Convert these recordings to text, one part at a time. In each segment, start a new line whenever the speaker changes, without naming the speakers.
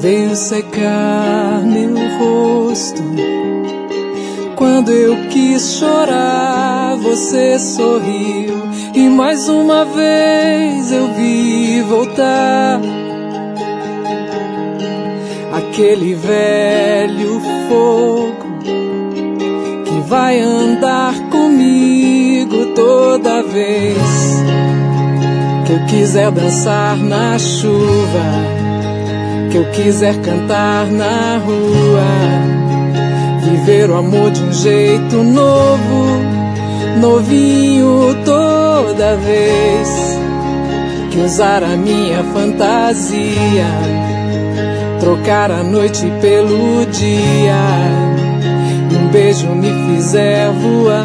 veio secar meu rosto. Quando eu quis chorar, você sorriu, e mais uma vez eu vi voltar aquele velho fogo que vai andar comigo toda vez que eu quiser dançar na chuva, que eu quiser cantar na rua, viver o amor de um jeito novo, novinho toda vez que usar a minha fantasia, trocar a noite pelo dia, e um beijo me fizer voar.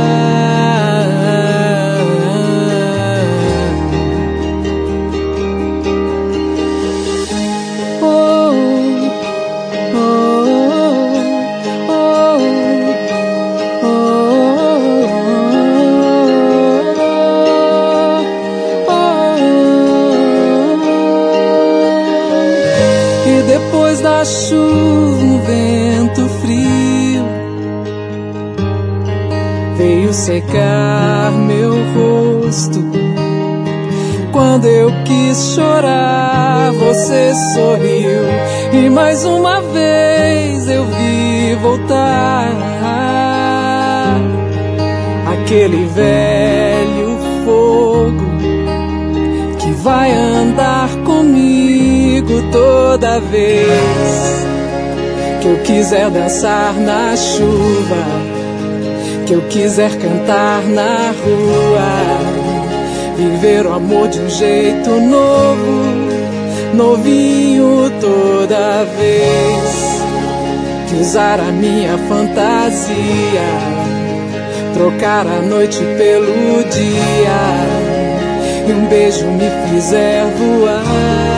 Depois da chuva, um vento frio veio secar meu rosto. Quando eu quis chorar, você sorriu, e mais uma vez eu vi voltar aquele velho fogo que vai andar comigo toda vez que eu quiser dançar na chuva, que eu quiser cantar na rua, viver o amor de um jeito novo, novinho toda vez que usar a minha fantasia, trocar a noite pelo dia, e um beijo me fizer voar.